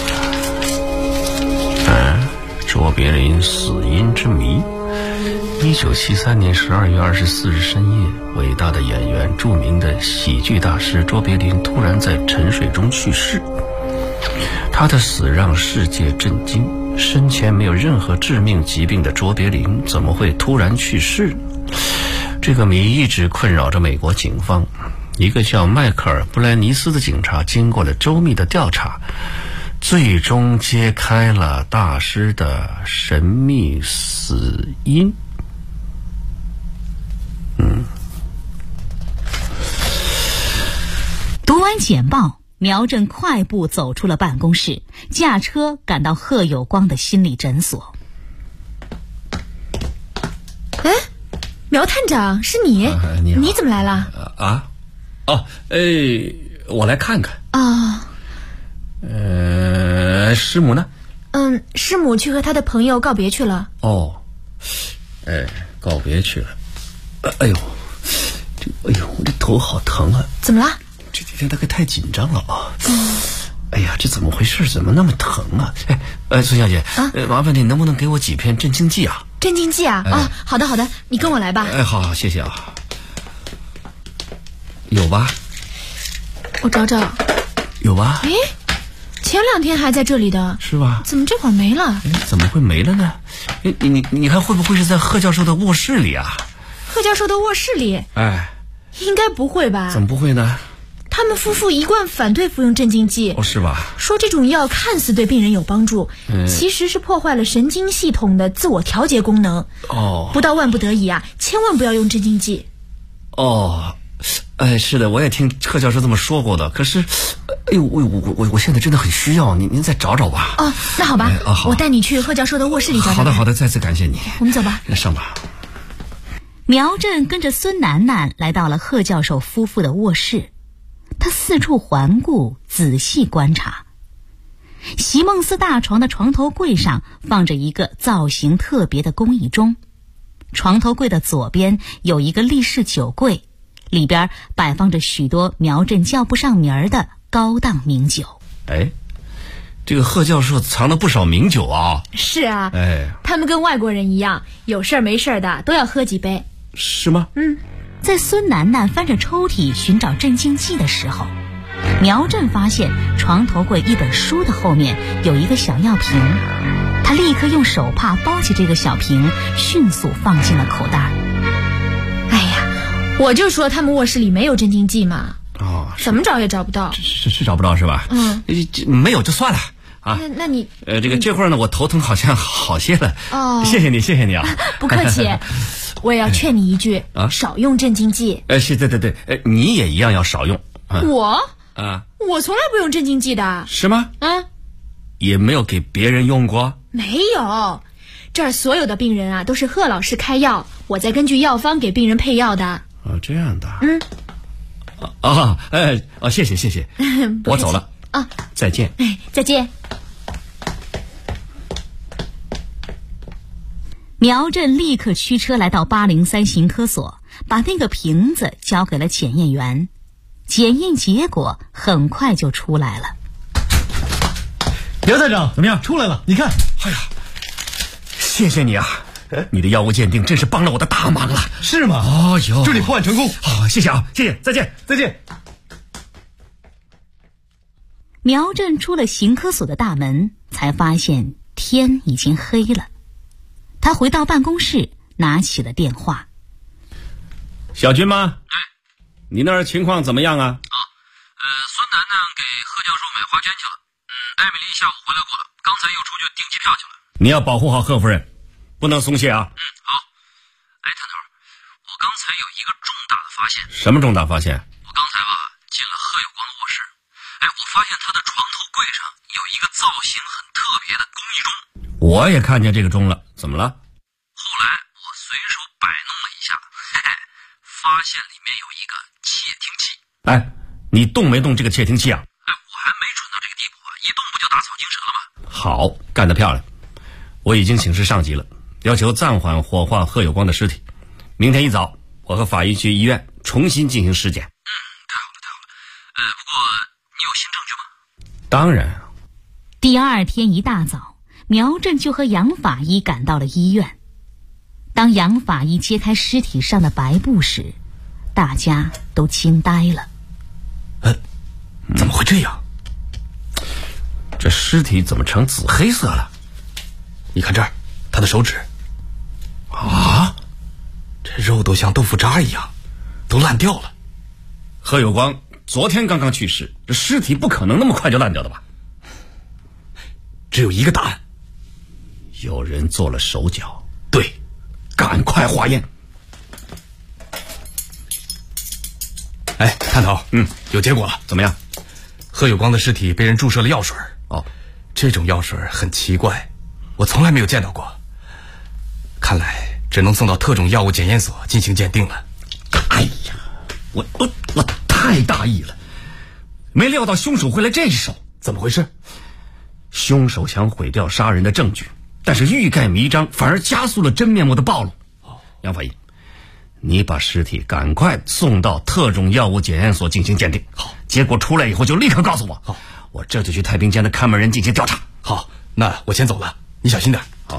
卓别林死因之谜。1973年12月24日深夜，伟大的演员、著名的喜剧大师卓别林突然在沉睡中去世。他的死让世界震惊，生前没有任何致命疾病的卓别林怎么会突然去世？这个谜一直困扰着美国警方。一个叫迈克尔·布莱尼斯的警察经过了周密的调查，最终揭开了大师的神秘死因。 读完简报， 苗振快步走出了办公室，驾车赶到贺有光的心理诊所。 哎，苗探长，是你？你怎么来了？ 我来看看。 啊。 师母呢？ 师母去和他的朋友告别去了。 哦，告别去了。我这头好疼啊！ 怎么了？ 这几天大概太紧张了啊。哎呀，这怎么回事？怎么那么疼啊？孙小姐，麻烦你能不能给我几片镇静剂啊？ 镇静剂啊？好的好的，你跟我来吧。 好，谢谢啊。有吧？ 我找找。 有吧？ 前2天还在这里的。 是吧？ 怎么这会儿没了？ 怎么会没了呢？你看会不会是在贺教授的卧室里啊？ 贺教授的卧室里？应该不会吧？ 怎么不会呢？ 他们夫妇一贯反对服用镇静剂。 是吧？ 说这种药看似对病人有帮助，其实是破坏了神经系统的自我调节功能。不到万不得已啊，千万不要用镇静剂。 是的，我也听贺教授这么说过的。可是，我现在真的很需要您再找找吧。 那好吧，我带你去贺教授的卧室里找找。 好的，再次感谢你。 我们走吧。 上吧。 苗振跟着孙楠楠来到了贺教授夫妇的卧室，他四处环顾，仔细观察。席梦思大床的床头柜上放着一个造型特别的工艺钟，床头柜的左边有一个立式酒柜，里边摆放着许多苗振叫不上名儿的高档名酒。 这个贺教授藏了不少名酒啊。 是啊，他们跟外国人一样，有事儿没事儿的都要喝几杯。 是吗？ 在孙楠楠翻着抽屉寻找镇静剂的时候，苗振发现床头柜一本书的后面有一个小药瓶，他立刻用手帕包起这个小瓶，迅速放进了口袋。 我就说他们卧室里没有镇静剂嘛。怎么找也找不到。 是找不到是吧？没有就算了啊。 那你这会儿呢，我头疼好像好些了。谢谢你啊。 不客气。我也要劝你一句，少用镇静剂。 是对，你也一样要少用。 我从来不用镇静剂的。 是吗？也没有给别人用过。 没有，这儿所有的病人啊都是贺老师开药，我再根据药方给病人配药的。 这样的。谢谢。我走了。再见。 再见。 苗振立刻驱车来到803刑科所，把那个瓶子交给了检验员。检验结果很快就出来了。 苗探长，怎么样？出来了，你看。 谢谢你啊，你的药物鉴定真是帮了我的大忙了。 是吗？祝你破案成功。 谢谢啊，谢谢，再见。 苗振出了刑科所的大门，才发现天已经黑了。他回到办公室，拿起了电话。 小军吗？你那儿情况怎么样啊？ 孙楠楠给贺教授买花圈去了。艾米丽下午回来过了，刚才又出去订机票去了。 你要保护好贺夫人，不能松懈啊。 好。探头，我刚才有一个重大的发现。 什么重大发现？ 我刚才进了贺有光的卧室，我发现他的床头柜上有一个造型很特别的工艺钟。 我也看见这个钟了，怎么了？ 后来我随手摆弄了一下，发现里面有一个窃听器。 你动没动这个窃听器啊？ 我还没蠢到这个地步啊，一动不就打草惊蛇了吗？ 好，干得漂亮。我已经请示上级了，要求暂缓火化贺有光的尸体。明天一早，我和法医去医院重新进行尸检。 太好了。不过你有新证据吗？ 当然。 第二天一大早，苗振就和杨法医赶到了医院。当杨法医揭开尸体上的白布时，大家都惊呆了。 怎么会这样？这尸体怎么成紫黑色了？你看这儿，他的手指。这肉都像豆腐渣一样，都烂掉了。贺有光昨天刚刚去世，这尸体不可能那么快就烂掉的吧？只有一个答案，有人做了手脚。对，赶快化验。探头，有结果了。怎么样？ 贺有光的尸体被人注射了药水。 哦， 这种药水很奇怪，我从来没有见到过。看来只能送到特种药物检验所进行鉴定了。 哎呀，我太大意了，没料到凶手会来这一手。 怎么回事？ 凶手想毁掉杀人的证据，但是欲盖弥彰，反而加速了真面目的暴露。杨法医，你把尸体赶快送到特种药物检验所进行鉴定。 好， 结果出来以后就立刻告诉我。好，我这就去太平间的看门人进行调查。 好，那我先走了，你小心点。 好。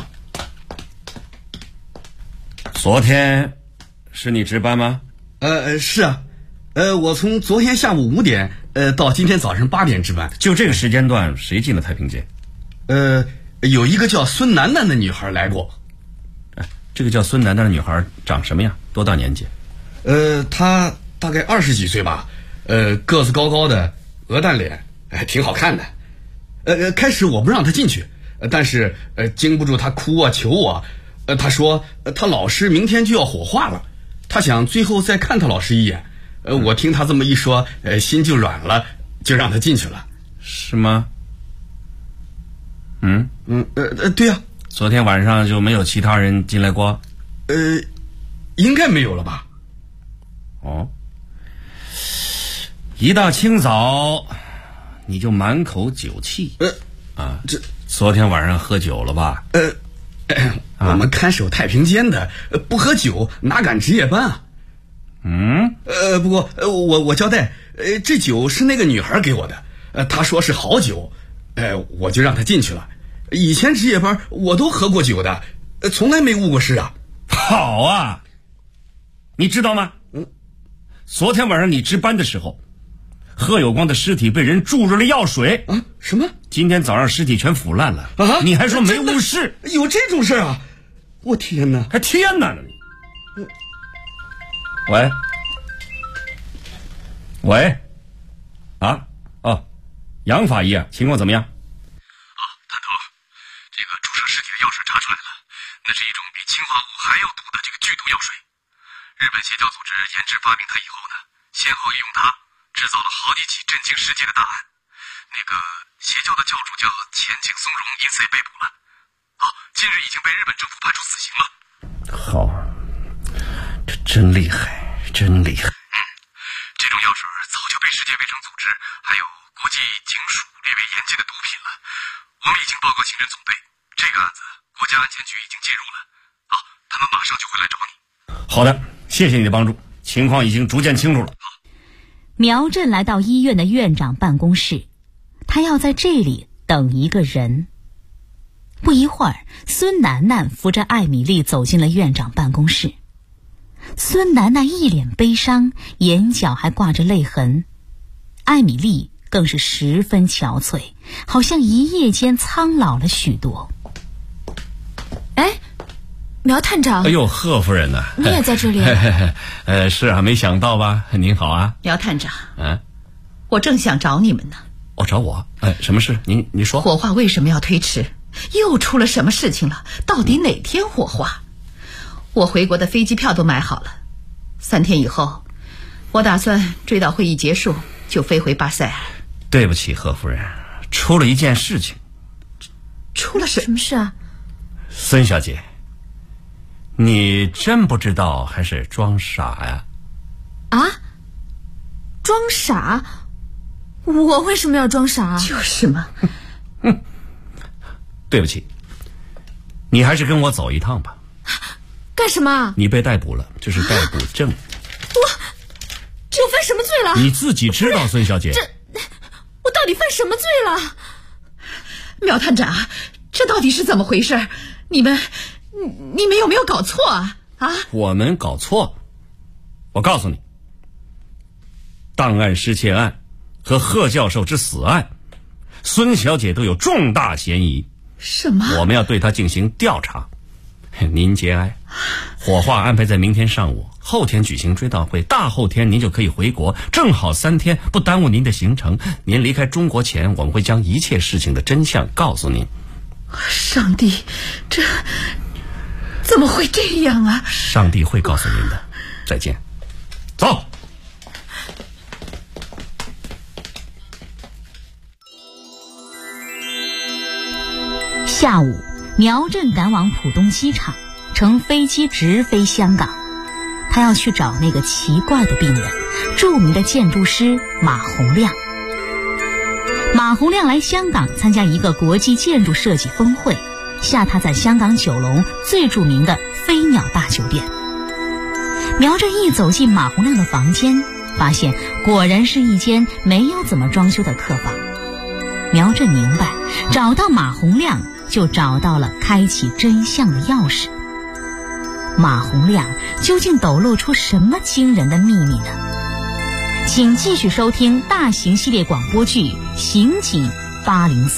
昨天是你值班吗？ 是啊，我从昨天下午5点到今天早上8点值班。 就这个时间段，谁进了太平间？ 有一个叫孙楠楠的女孩来过。 这个叫孙楠楠的女孩长什么样？多大年纪？ 她大概20几岁吧，个子高高的，鹅蛋脸，挺好看的。开始我不让她进去，但是经不住她哭啊求我。她说她老师明天就要火化了，她想最后再看她老师一眼。我听她这么一说，心就软了，就让她进去了。 是吗？ 对呀。 昨天晚上就没有其他人进来过？ 应该没有了吧？ 哦，一大清早你就满口酒气。这昨天晚上喝酒了吧？ 我们看守太平间的不喝酒哪敢值夜班啊？不过我交代，这酒是那个女孩给我的，她说是好酒，我就让她进去了。以前值夜班我都喝过酒的，从来没误过事啊。 好啊，你知道吗？昨天晚上你值班的时候，贺有光的尸体被人注入了药水。 什么？ 今天早上尸体全腐烂了啊！你还说没误事？ 有这种事啊？我天哪！ 还天哪呢你！喂，杨法医啊，情况怎么样？ 探头，这个注射尸体的药水查出来了，那是一种比氰化物还要毒的这个剧毒药水。日本邪教组织研制发明它以后呢，先后也用它制造了好几起震惊世界的大案。那个邪教的教主叫前井松荣，因此也被捕了。近日已经被日本政府判处死刑了。 好，这真厉害，真厉害。 这种药水早就被世界卫生组织还有国际警署列为严禁的毒品了。我们已经报告刑侦总队，这个案子国家安全局已经介入了。他们马上就会来找你。 好的，谢谢你的帮助，情况已经逐渐清楚了。 苗震来到医院的院长办公室，他要在这里等一个人。不一会儿，孙楠楠扶着艾米丽走进了院长办公室。孙楠楠一脸悲伤，眼角还挂着泪痕。艾米丽更是十分憔悴，好像一夜间苍老了许多。 苗探长。 哎呦，贺夫人呢？ 你也在这里？ 是啊，没想到吧？您好啊， 苗探长。我正想找你们呢。 找我？什么事？你说。 火化为什么要推迟？又出了什么事情了？到底哪天火化？我回国的飞机票都买好了，3天以后，我打算追悼会议结束就飞回巴塞尔。 对不起，贺夫人，出了一件事情。 出了什么事啊？ 孙小姐，你真不知道还是装傻呀？ 装傻？我为什么要装傻？ 就是嘛。 对不起，你还是跟我走一趟吧。 干什么？ 你被逮捕了，这是逮捕证。 这我犯什么罪了？ 你自己知道，孙小姐。 我到底犯什么罪了？ 苗探长，这到底是怎么回事？你们有没有搞错啊？ 我们搞错？我告诉你，档案失窃案和贺教授之死案，孙小姐都有重大嫌疑。 什么？ 我们要对她进行调查。您节哀，火化安排在明天上午，后天举行追悼会，大后天您就可以回国，正好3天，不耽误您的行程。您离开中国前，我们会将一切事情的真相告诉您。 上帝，这怎么会这样啊？ 上帝会告诉您的。再见。走。 下午，苗振赶往浦东机场，乘飞机直飞香港。他要去找那个奇怪的病人，著名的建筑师马洪亮。马洪亮来香港参加一个国际建筑设计峰会，下榻在香港九龙最著名的飞鸟大酒店。苗振一走进马洪亮的房间，发现果然是一间没有怎么装修的客房。苗振明白，找到马洪亮就找到了开启真相的钥匙。马洪亮究竟抖露出什么惊人的秘密呢？请继续收听大型系列广播剧《刑警803》。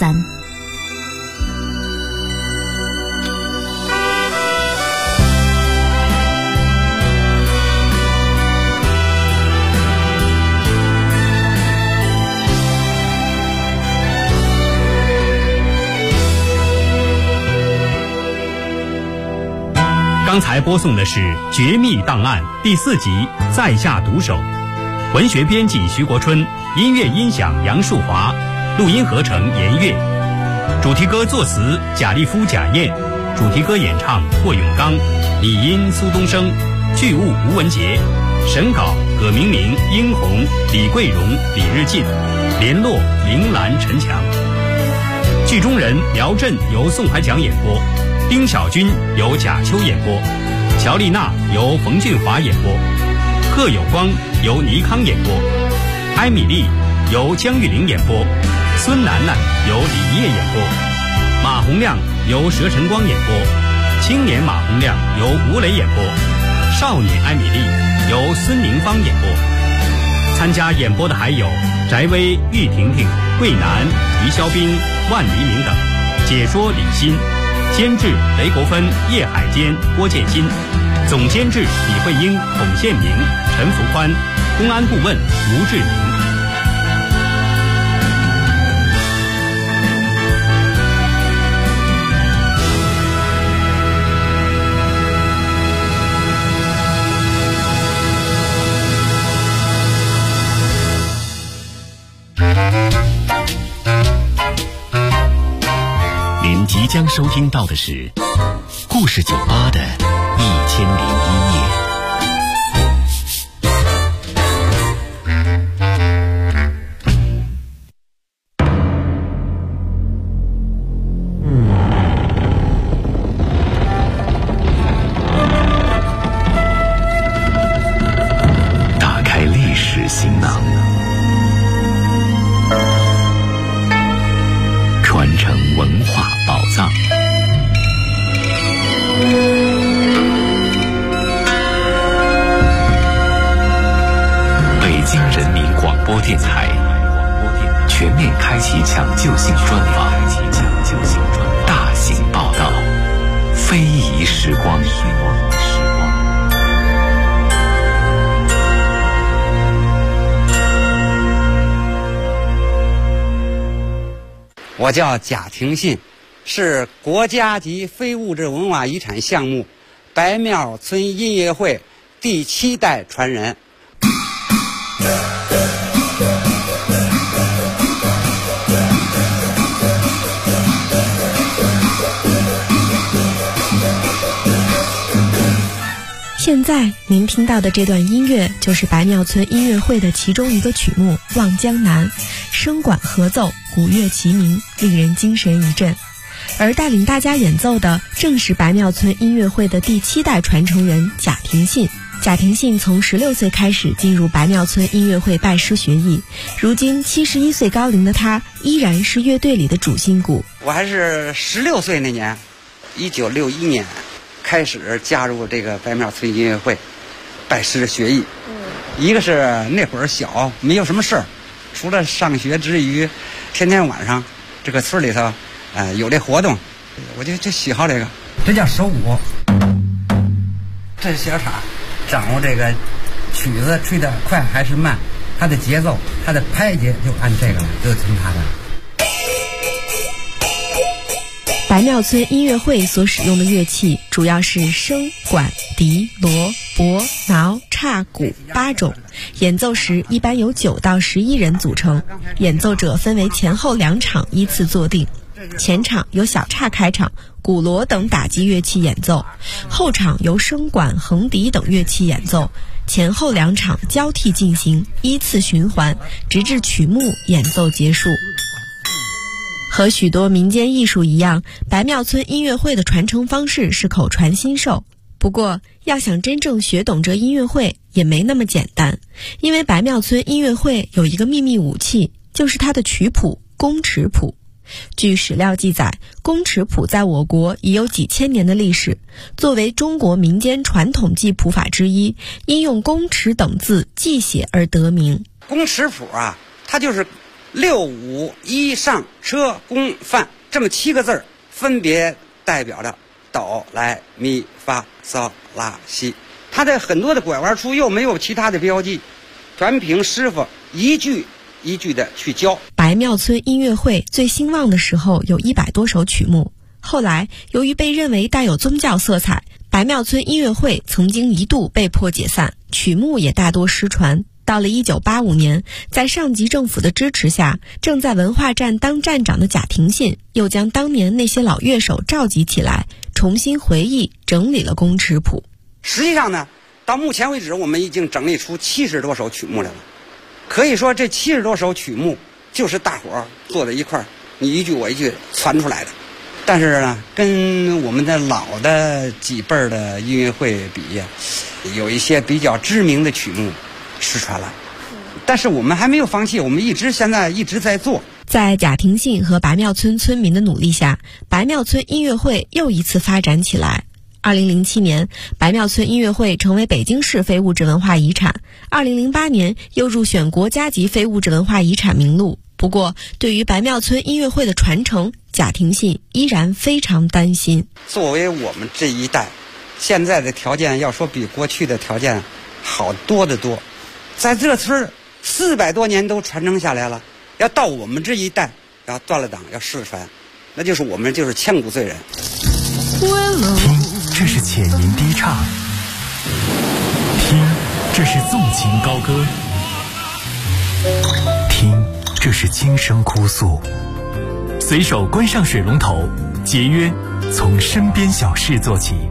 刚才播送的是《绝密档案》第4集在下毒手，文学编辑徐国春，音乐音响杨树华，录音合成严月，主题歌作词贾立夫、贾燕，主题歌演唱霍永刚，拟音苏东升，剧务吴文杰，审稿葛明明、殷红、李桂荣、李日进，联络林兰、陈强。剧中人苗振由宋怀强演播，丁小军由贾秋演播，乔丽娜由冯俊华演播，贺有光由倪康演播，艾米丽由江玉玲演播，孙楠楠由李烨演播，马洪亮由佘晨光演播，青年马洪亮由吴磊演播，少年艾米丽由孙明芳演播。参加演播的还有翟薇、玉婷婷、桂南、于肖斌、万黎明等，解说李欣，监制雷国芬、叶海坚、郭建新，总监制李慧英、孔宪明、陈福宽，公安顾问吴志明。 您即将收听到的是故事酒吧的1001夜。打开历史行囊，传承文化宝藏。北京人民广播电台全面开启抢救性专访，大型报道，非遗时光。 我叫贾廷信，是国家级非物质文化遗产项目白庙村音乐会第7代传人。 现在您听到的这段音乐就是白庙村音乐会的其中一个曲目《望江南》，声管合奏，鼓乐齐鸣，令人精神一振。而带领大家演奏的正是白庙村音乐会的第7代传承人贾廷信。贾廷信从16岁开始进入白庙村音乐会拜师学艺，如今71岁高龄的他依然是乐队里的主心骨。 我还是16岁那年，1961年开始加入这个白庙村音乐会，拜师学艺。一个是那会儿小，没有什么事儿，除了上学之余，天天晚上这个村里头，有这活动，我就喜好这个。这叫手鼓，这是小叉，掌握这个曲子吹得快还是慢，它的节奏，它的拍节就按这个了，就听它的。 白庙村音乐会所使用的乐器主要是笙、管、笛、锣、钹、挠、叉、鼓8种，演奏时一般由9到11人组成，演奏者分为前后2场依次坐定。 前场由小叉开场，鼓锣等打击乐器演奏，后场由笙管、横笛等乐器演奏，前后两场交替进行，依次循环，直至曲目演奏结束。和许多民间艺术一样，白庙村音乐会的传承方式是口传心授。不过，要想真正学懂这音乐会也没那么简单，因为白庙村音乐会有一个秘密武器，就是它的曲谱宫尺谱。据史料记载，宫尺谱在我国已有几千年的历史，作为中国民间传统记谱法之一，因用宫尺等字记写而得名。 宫尺谱啊，它就是6、5、1上车宫范这么7个字，分别代表着哆来咪发嗦拉西。它在很多的拐弯处又没有其他的标记，全凭师傅一句一句的去教。 白庙村音乐会最兴旺的时候有100多首曲目，后来由于被认为带有宗教色彩，白庙村音乐会曾经一度被迫解散，曲目也大多失传。到了1985年，在上级政府的支持下，正在文化站当站长的贾廷信又将当年那些老乐手召集起来，重新回忆整理了宫尺谱。 实际上呢，到目前为止我们已经整理出70多首曲目来了。可以说这70多首曲目就是大伙儿坐在一块儿，你一句我一句传出来的。但是呢，跟我们的老的几辈儿的音乐会比呀，有一些比较知名的曲目失传了。但是我们还没有放弃，我们现在一直在做。 在贾廷信和白庙村村民的努力下，白庙村音乐会又一次发展起来。2007年，白庙村音乐会成为北京市非物质文化遗产。2008年又入选国家级非物质文化遗产名录。不过，对于白庙村音乐会的传承，贾廷信依然非常担心。 作为我们这一代，现在的条件要说比过去的条件好多得多。在这村400多年都传承下来了，要到我们这一代要断了档要失传，那就是我们就是千古罪人。 听，这是浅吟低唱；听，这是纵情高歌；听，这是轻声哭诉。随手关上水龙头，节约，从身边小事做起。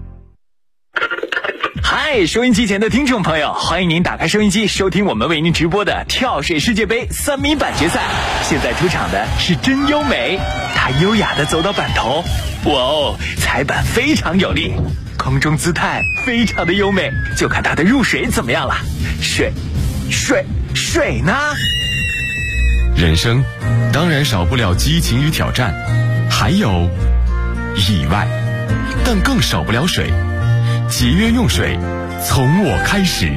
嗨，收音机前的听众朋友，欢迎您打开收音机，收听我们为您直播的跳水世界杯3米板决赛。现在出场的是真优美，她优雅地走到板头，哇哦，踩板非常有力，空中姿态非常的优美，就看她的入水怎么样了。水呢？ 人生当然少不了激情与挑战，还有意外，但更少不了水。节约用水，从我开始。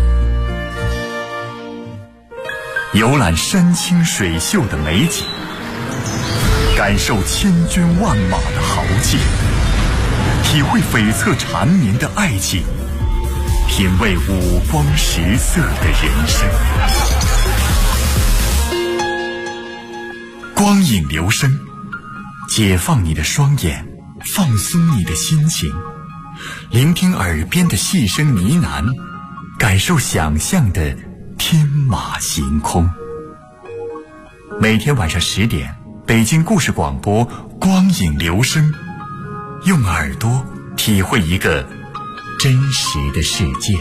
游览山清水秀的美景，感受千军万马的豪气，体会悱恻缠绵的爱情，品味五光十色的人生。光影留声，解放你的双眼，放松你的心情，聆听耳边的细声呢喃，感受想象的天马行空。每天晚上10点，北京故事广播光影留声，用耳朵体会一个真实的世界。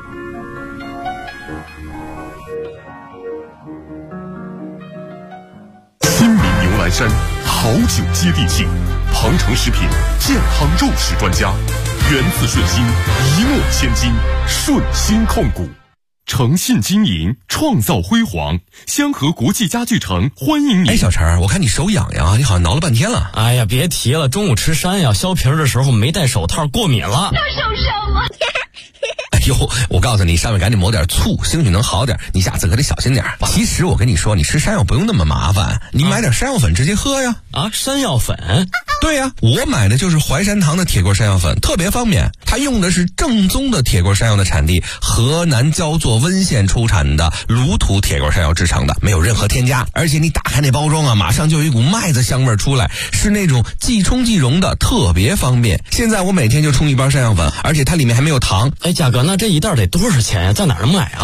新米牛栏山好酒接地气，庞城食品健康肉食专家，源自顺心，一诺千金，顺心控股，诚信经营，创造辉煌。香河国际家具城欢迎你。 哎，小陈，我看你手痒痒啊，你好像挠了半天了。 哎呀，别提了，中午吃山药削皮的时候没戴手套，过敏了。 这受伤了。 哎呦，我告诉你，上面赶紧抹点醋，兴许能好点。你下次可得小心点。其实我跟你说，你吃山药不用那么麻烦，你买点山药粉直接喝呀。 啊，山药粉？ 对呀，我买的就是淮山堂的铁棍山药粉，特别方便。它用的是正宗的铁棍山药的产地河南焦作温县出产的芦土铁棍山药制成的，没有任何添加。而且你打开那包装啊，马上就有一股麦子香味出来，是那种即冲即溶的，特别方便。现在我每天就冲一包山药粉，而且它里面还没有糖。 哎，价格那这一袋得多少钱呀？在哪儿买啊？